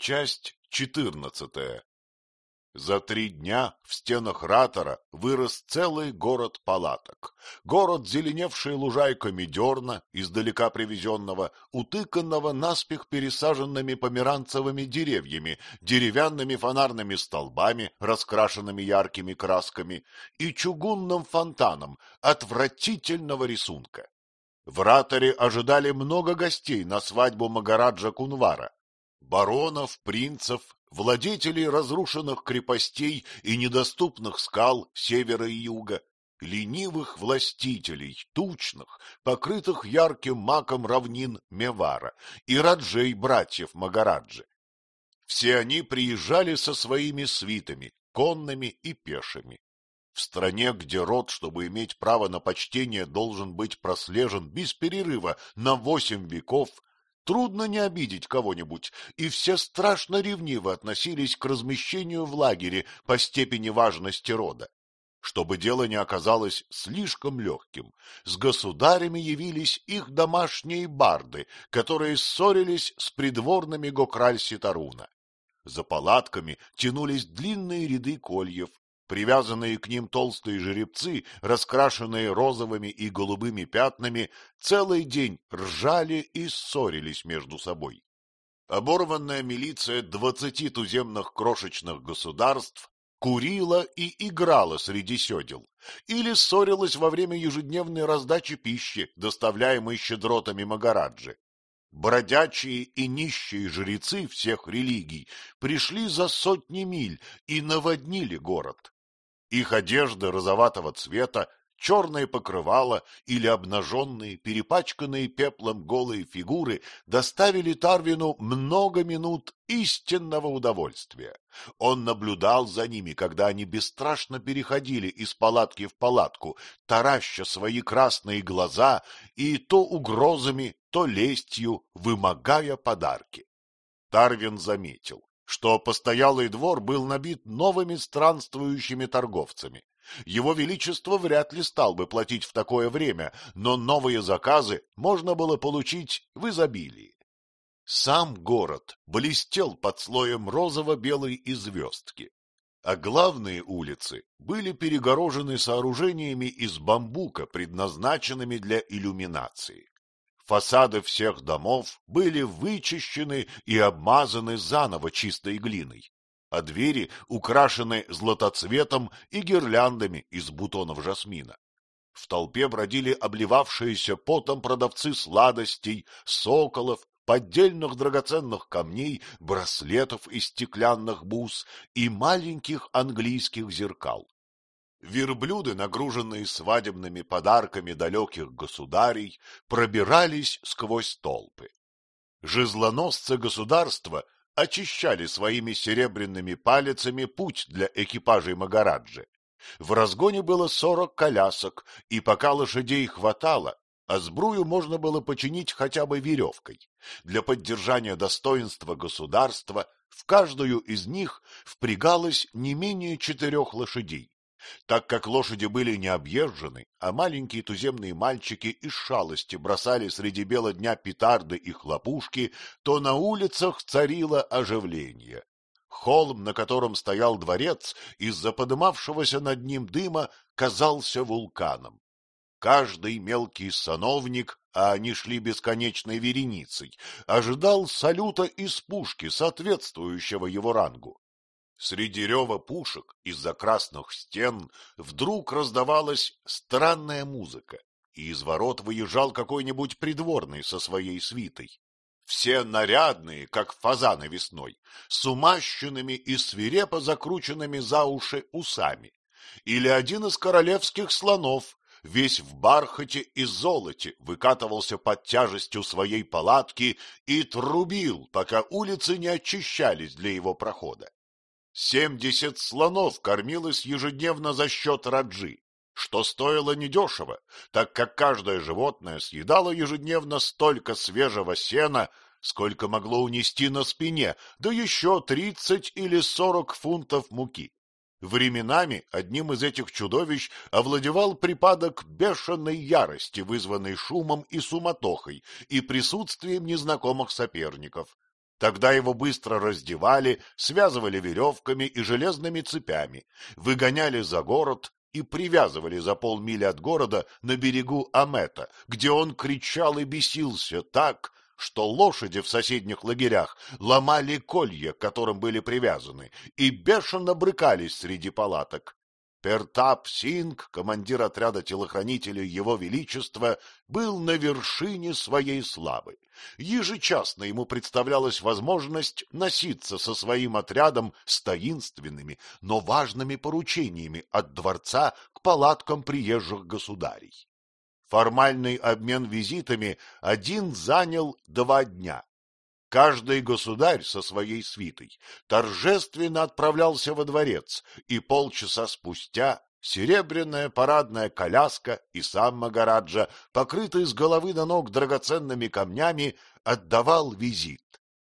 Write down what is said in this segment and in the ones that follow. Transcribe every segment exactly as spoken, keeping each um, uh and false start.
Часть четырнадцатая. За три дня в стенах Ратора вырос целый город палаток. Город, зеленевший лужайками дерна, издалека привезенного, утыканного наспех пересаженными померанцевыми деревьями, деревянными фонарными столбами, раскрашенными яркими красками, и чугунным фонтаном отвратительного рисунка. В Раторе ожидали много гостей на свадьбу Магараджа Кунвара. Баронов, принцев, владетелей разрушенных крепостей и недоступных скал севера и юга, ленивых властителей, тучных, покрытых ярким маком равнин Мевара и раджей братьев Магараджи. Все они приезжали со своими свитами, конными и пешими. В стране, где род, чтобы иметь право на почтение, должен быть прослежен без перерыва на восемь веков, трудно не обидеть кого-нибудь, и все страшно ревниво относились к размещению в лагере по степени важности рода. Чтобы дело не оказалось слишком легким, с государями явились их домашние барды, которые ссорились с придворными Гокраль-Ситаруна. За палатками тянулись длинные ряды кольев, привязанные к ним толстые жеребцы, раскрашенные розовыми и голубыми пятнами, целый день ржали и ссорились между собой. Оборванная милиция двадцати туземных крошечных государств курила и играла среди седел, или ссорилась во время ежедневной раздачи пищи, доставляемой щедротами Магараджи. Бродячие и нищие жрецы всех религий пришли за сотни миль и наводнили город. Их одежды розоватого цвета, черное покрывало или обнаженные, перепачканные пеплом голые фигуры доставили Тарвину много минут истинного удовольствия. Он наблюдал за ними, когда они бесстрашно переходили из палатки в палатку, тараща свои красные глаза и то угрозами, то лестью вымогая подарки. Тарвин заметил, что постоялый двор был набит новыми странствующими торговцами. Его Величество вряд ли стал бы платить в такое время, но новые заказы можно было получить в изобилии. Сам город блестел под слоем розово-белой известки, а главные улицы были перегорожены сооружениями из бамбука, предназначенными для иллюминации. Фасады всех домов были вычищены и обмазаны заново чистой глиной, а двери украшены златоцветом и гирляндами из бутонов жасмина. В толпе бродили обливавшиеся потом продавцы сладостей, соколов, поддельных драгоценных камней, браслетов из стеклянных бус и маленьких английских зеркал. Верблюды, нагруженные свадебными подарками далеких государей, пробирались сквозь толпы. Жезлоносцы государства очищали своими серебряными палицами путь для экипажей Магараджи. В разгоне было сорок колясок, и пока лошадей хватало, а сбрую можно было починить хотя бы веревкой. Для поддержания достоинства государства в каждую из них впрягалось не менее четырех лошадей. Так как лошади были не объезжены, а маленькие туземные мальчики из шалости бросали среди бела дня петарды и хлопушки, то на улицах царило оживление. Холм, на котором стоял дворец, из-за подымавшегося над ним дыма казался вулканом. Каждый мелкий сановник, а они шли бесконечной вереницей, ожидал салюта из пушки, соответствующего его рангу. Среди рева пушек из-за красных стен вдруг раздавалась странная музыка, и из ворот выезжал какой-нибудь придворный со своей свитой. Все нарядные, как фазаны весной, с умащенными и свирепо закрученными за уши усами. Или один из королевских слонов, весь в бархате и золоте, выкатывался под тяжестью своей палатки и трубил, пока улицы не очищались для его прохода. Семьдесят слонов кормилось ежедневно за счет раджи, что стоило недешево, так как каждое животное съедало ежедневно столько свежего сена, сколько могло унести на спине, да еще тридцать или сорок фунтов муки. Временами одним из этих чудовищ овладевал припадок бешеной ярости, вызванный шумом и суматохой и присутствием незнакомых соперников. Тогда его быстро раздевали, связывали веревками и железными цепями, выгоняли за город и привязывали за полмили от города на берегу Амета, где он кричал и бесился так, что лошади в соседних лагерях ломали колья, к которым были привязаны, и бешено брыкались среди палаток. Пертап-Синг, командир отряда телохранителей Его Величества, был на вершине своей славы. Ежечасно ему представлялась возможность носиться со своим отрядом с таинственными, но важными поручениями от дворца к палаткам приезжих государей. Формальный обмен визитами один занял два дня. Каждый государь со своей свитой торжественно отправлялся во дворец, и полчаса спустя серебряная парадная коляска и сам Магараджа, покрытый с головы до ног драгоценными камнями, отдавал визит.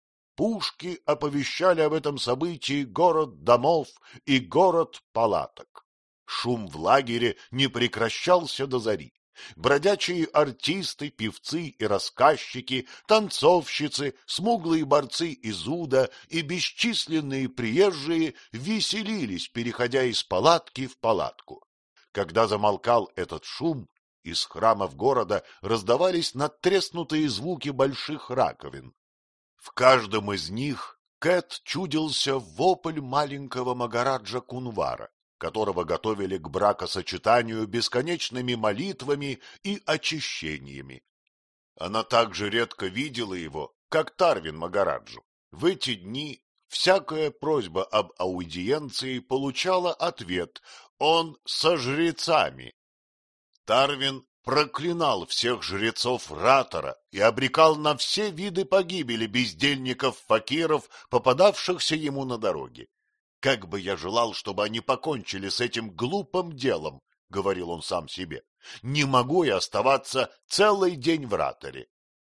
Пушки оповещали об этом событии город домов и город палаток. Шум в лагере не прекращался до зари. Бродячие артисты, певцы и рассказчики, танцовщицы, смуглые борцы из уда и бесчисленные приезжие веселились, переходя из палатки в палатку. Когда замолкал этот шум, из храмов города раздавались надтреснутые звуки больших раковин. В каждом из них Кэт чудился вопль маленького Магараджа Кунвара, которого готовили к бракосочетанию бесконечными молитвами и очищениями. Она также редко видела его, как Тарвин Магараджу. В эти дни всякая просьба об аудиенции получала ответ: он со жрецами. Тарвин проклинал всех жрецов Ратора и обрекал на все виды погибели бездельников-факиров, попадавшихся ему на дороге. «Как бы я желал, чтобы они покончили с этим глупым делом», — говорил он сам себе. «Не могу я оставаться целый день в Раторе».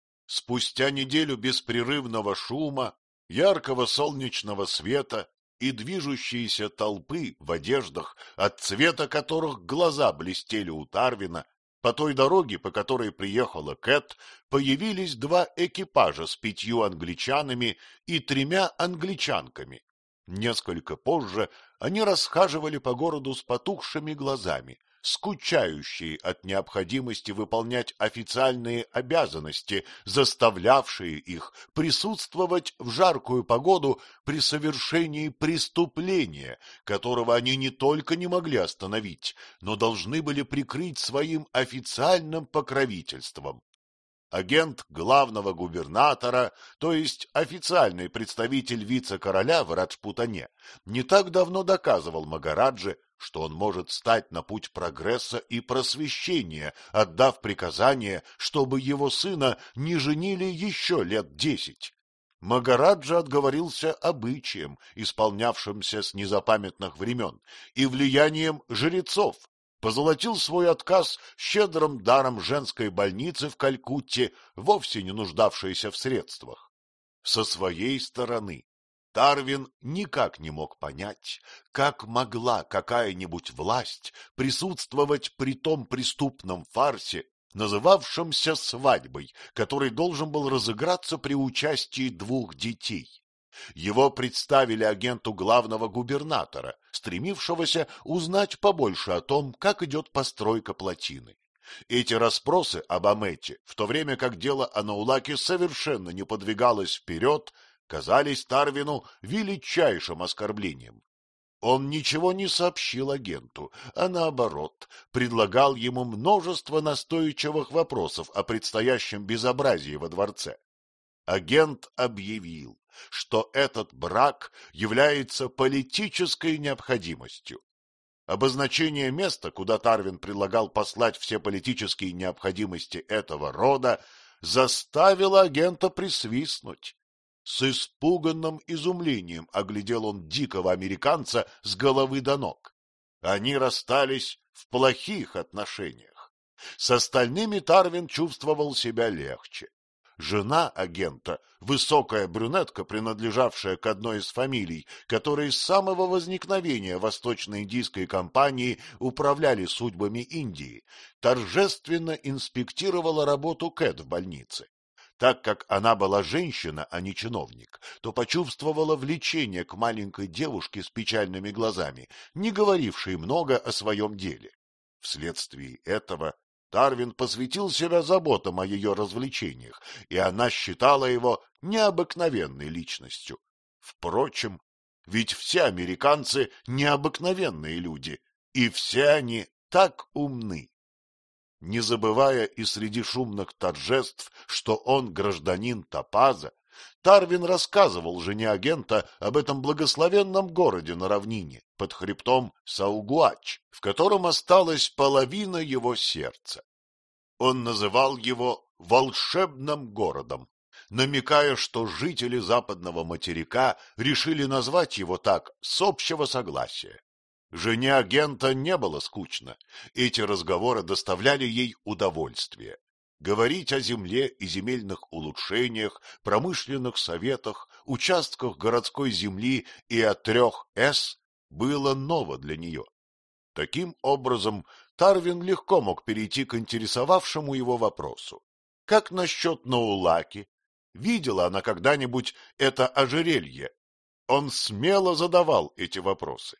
Спустя неделю беспрерывного шума, яркого солнечного света и движущиеся толпы в одеждах, от цвета которых глаза блестели у Тарвина, по той дороге, по которой приехала Кэт, появились два экипажа с пятью англичанами и тремя англичанками. Несколько позже они расхаживали по городу с потухшими глазами, скучающие от необходимости выполнять официальные обязанности, заставлявшие их присутствовать в жаркую погоду при совершении преступления, которого они не только не могли остановить, но должны были прикрыть своим официальным покровительством. Агент главного губернатора, то есть официальный представитель вице-короля в Раджпутане, не так давно доказывал Магарадже, что он может стать на путь прогресса и просвещения, отдав приказание, чтобы его сына не женили еще лет десять. Магараджа отговорился обычаем, исполнявшимся с незапамятных времен, и влиянием жрецов, позолотил свой отказ щедрым даром женской больницы в Калькутте, вовсе не нуждавшейся в средствах. Со своей стороны Тарвин никак не мог понять, как могла какая-нибудь власть присутствовать при том преступном фарсе, называвшемся свадьбой, который должен был разыграться при участии двух детей. Его представили агенту главного губернатора, стремившегося узнать побольше о том, как идет постройка плотины. Эти расспросы об Амете, в то время как дело о Наулаке совершенно не подвигалось вперед, казались Тарвину величайшим оскорблением. Он ничего не сообщил агенту, а наоборот, предлагал ему множество настойчивых вопросов о предстоящем безобразии во дворце. Агент объявил, что этот брак является политической необходимостью. Обозначение места, куда Тарвин предлагал послать все политические необходимости этого рода, заставило агента присвистнуть. С испуганным изумлением оглядел он дикого американца с головы до ног. Они расстались в плохих отношениях. С остальными Тарвин чувствовал себя легче. Жена агента, высокая брюнетка, принадлежавшая к одной из фамилий, которые с самого возникновения Восточно-Индийской компании управляли судьбами Индии, торжественно инспектировала работу Кэт в больнице. Так как она была женщина, а не чиновник, то почувствовала влечение к маленькой девушке с печальными глазами, не говорившей много о своем деле. Вследствие этого Тарвин посвятил себя заботам о ее развлечениях, и она считала его необыкновенной личностью. Впрочем, ведь все американцы необыкновенные люди, и все они так умны. Не забывая и среди шумных торжеств, что он гражданин Топаза, Тарвин рассказывал жене агента об этом благословенном городе на равнине, под хребтом Саугуач, в котором осталась половина его сердца. Он называл его «волшебным городом», намекая, что жители западного материка решили назвать его так с общего согласия. Жене агента не было скучно, эти разговоры доставляли ей удовольствие. Говорить о земле и земельных улучшениях, промышленных советах, участках городской земли и о трех «С» было ново для нее. Таким образом, Тарвин легко мог перейти к интересовавшему его вопросу. Как насчет Наулаки? Видела она когда-нибудь это ожерелье? Он смело задавал эти вопросы.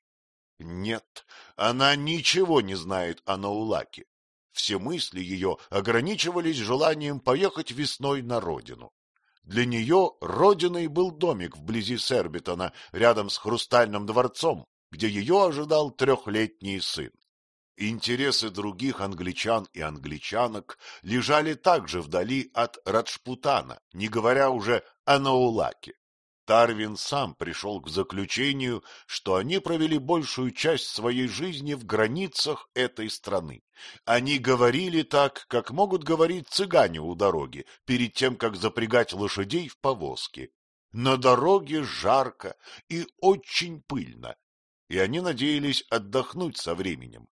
Нет, она ничего не знает о Наулаке. Все мысли ее ограничивались желанием поехать весной на родину. Для нее родиной был домик вблизи Сербитона, рядом с Хрустальным дворцом, где ее ожидал трехлетний сын. Интересы других англичан и англичанок лежали также вдали от Раджпутана, не говоря уже о Наулаке. Тарвин сам пришел к заключению, что они провели большую часть своей жизни в границах этой страны. Они говорили так, как могут говорить цыгане у дороги, перед тем, как запрягать лошадей в повозки. На дороге жарко и очень пыльно, и они надеялись отдохнуть со временем.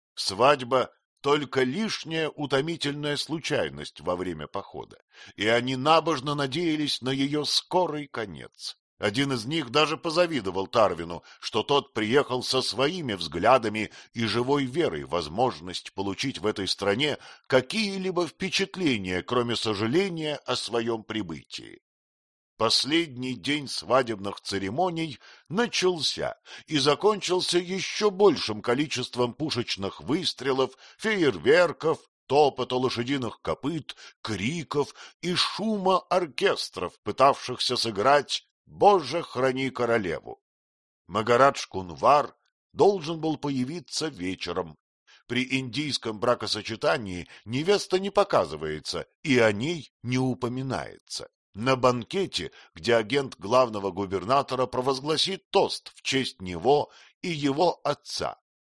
Свадьба — только лишняя утомительная случайность во время похода, и они набожно надеялись на ее скорый конец. Один из них даже позавидовал Тарвину, что тот приехал со своими взглядами и живой верой в возможность получить в этой стране какие-либо впечатления, кроме сожаления о своем прибытии. Последний день свадебных церемоний начался и закончился еще большим количеством пушечных выстрелов, фейерверков, топота лошадиных копыт, криков и шума оркестров, пытавшихся сыграть «Боже, храни королеву». Магарадж Кунвар должен был появиться вечером. При индийском бракосочетании невеста не показывается и о ней не упоминается. На банкете, где агент главного губернатора провозгласит тост в честь него и его отца.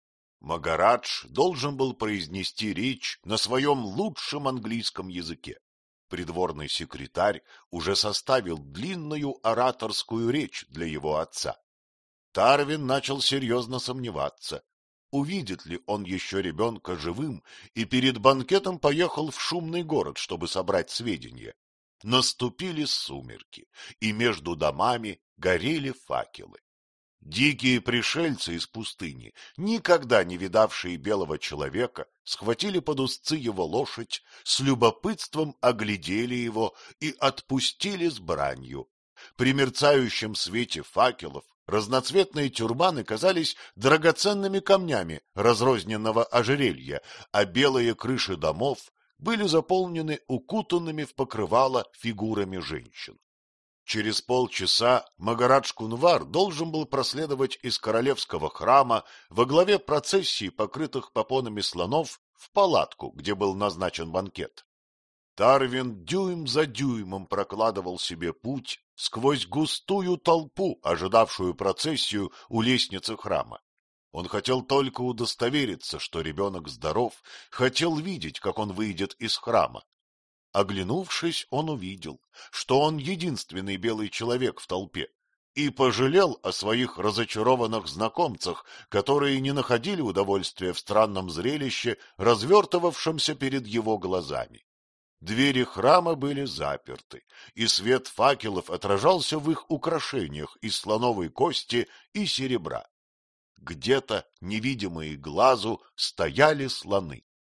Магарадж должен был произнести речь на своем лучшем английском языке. Придворный секретарь уже составил длинную ораторскую речь для его отца. Тарвин начал серьезно сомневаться, увидит ли он еще ребенка живым, и перед банкетом поехал в шумный город, чтобы собрать сведения. Наступили сумерки, и между домами горели факелы. Дикие пришельцы из пустыни, никогда не видавшие белого человека, схватили под узцы его лошадь, с любопытством оглядели его и отпустили с бранью. При мерцающем свете факелов разноцветные тюрбаны казались драгоценными камнями разрозненного ожерелья, а белые крыши домов были заполнены укутанными в покрывало фигурами женщин. Через полчаса Магарадж Кунвар должен был проследовать из королевского храма во главе процессии, покрытых попонами слонов, в палатку, где был назначен банкет. Тарвин дюйм за дюймом прокладывал себе путь сквозь густую толпу, ожидавшую процессию у лестницы храма. Он хотел только удостовериться, что ребенок здоров, хотел видеть, как он выйдет из храма. Оглянувшись, он увидел, что он единственный белый человек в толпе, и пожалел о своих разочарованных знакомцах, которые не находили удовольствия в странном зрелище, развертывавшемся перед его глазами. Двери храма были заперты, и свет факелов отражался в их украшениях из слоновой кости и серебра. Где-то, невидимые глазу, стояли слоны.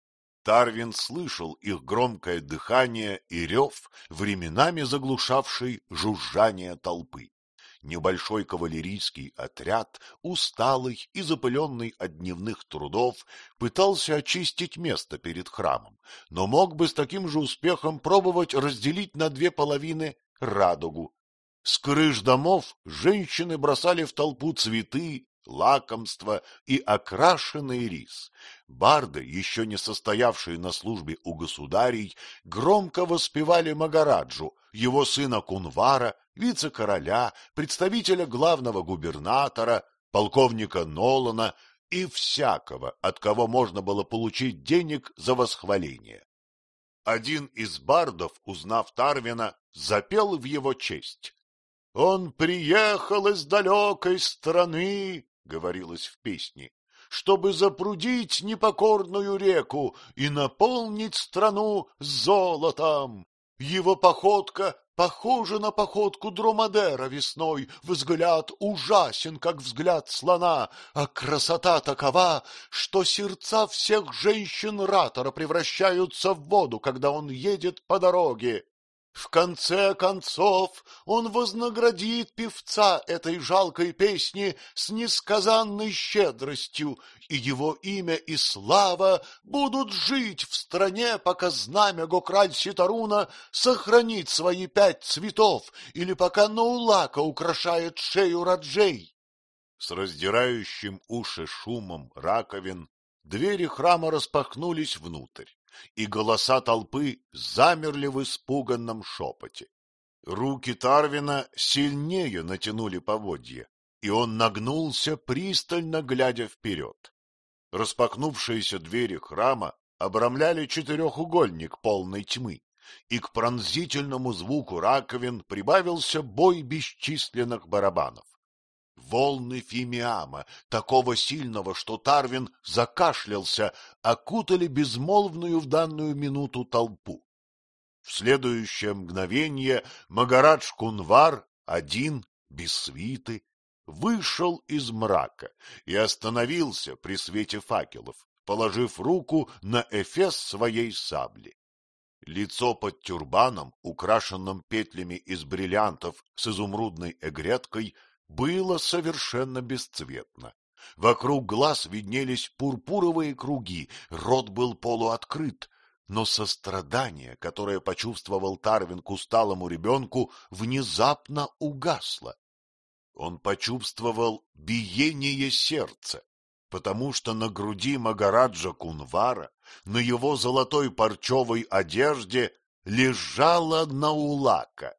Тарвин слышал их громкое дыхание и рев, временами заглушавший жужжание толпы. Небольшой кавалерийский отряд, усталый и запыленный от дневных трудов, пытался очистить место перед храмом, но мог бы с таким же успехом пробовать разделить на две половины радугу. С крыш домов женщины бросали в толпу цветы, лакомства и окрашенный рис. Барды, еще не состоявшие на службе у государей, громко воспевали Магараджу, его сына Кунвара, вице-короля, представителя главного губернатора, полковника Нолана и всякого, от кого можно было получить денег за восхваление. Один из бардов, узнав Тарвина, запел в его честь. «Он приехал из далекой страны, — говорилось в песне, — чтобы запрудить непокорную реку и наполнить страну золотом. Его походка похожа на походку дромадера весной, взгляд ужасен, как взгляд слона, а красота такова, что сердца всех женщин Ратора превращаются в воду, когда он едет по дороге. В конце концов он вознаградит певца этой жалкой песни с несказанной щедростью, и его имя и слава будут жить в стране, пока знамя Гокраль-Ситаруна сохранит свои пять цветов, или пока Наулака украшает шею Раджей». С раздирающим уши шумом раковин двери храма распахнулись внутрь, и голоса толпы замерли в испуганном шепоте. Руки Тарвина сильнее натянули поводья, и он нагнулся, пристально глядя вперед. Распахнувшиеся двери храма обрамляли четырехугольник полной тьмы, и к пронзительному звуку раковин прибавился бой бесчисленных барабанов. Волны фимиама, такого сильного, что Тарвин закашлялся, окутали безмолвную в данную минуту толпу. В следующее мгновение Магарадж Кунвар, один, без свиты, вышел из мрака и остановился при свете факелов, положив руку на эфес своей сабли. Лицо под тюрбаном, украшенным петлями из бриллиантов с изумрудной эгреткой, было совершенно бесцветно. Вокруг глаз виднелись пурпуровые круги, рот был полуоткрыт, но сострадание, которое почувствовал Тарвин к усталому ребенку, внезапно угасло. Он почувствовал биение сердца, потому что на груди Магараджа Кунвара, на его золотой парчевой одежде, лежала Наулака.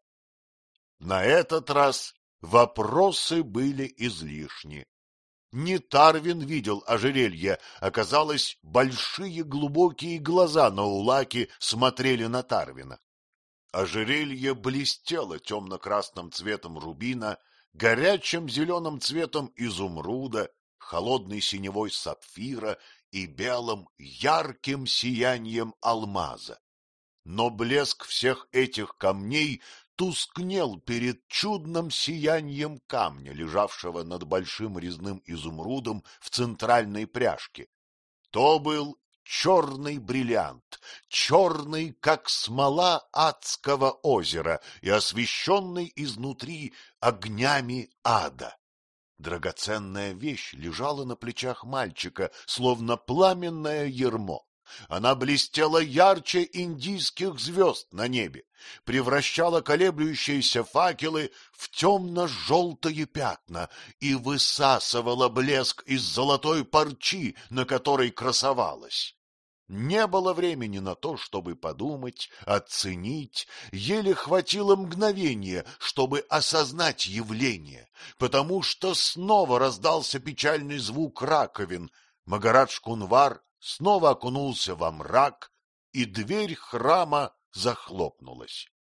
На этот раз вопросы были излишни. Не Тарвин видел ожерелье, оказалось, большие глубокие глаза Наулаки смотрели на Тарвина. Ожерелье блестело темно-красным цветом рубина, горячим зеленым цветом изумруда, холодной синевой сапфира и белым ярким сиянием алмаза. Но блеск всех этих камней тускнел перед чудным сиянием камня, лежавшего над большим резным изумрудом в центральной пряжке. То был черный бриллиант, черный, как смола адского озера, и освещенный изнутри огнями ада. Драгоценная вещь лежала на плечах мальчика, словно пламенное ярмо. Она блестела ярче индийских звезд на небе, превращала колеблющиеся факелы в темно-желтые пятна и высасывала блеск из золотой парчи, на которой красовалась. Не было времени на то, чтобы подумать, оценить, еле хватило мгновения, чтобы осознать явление, потому что снова раздался печальный звук раковин. Магарадж Кунвар снова окунулся во мрак, и дверь храма захлопнулась.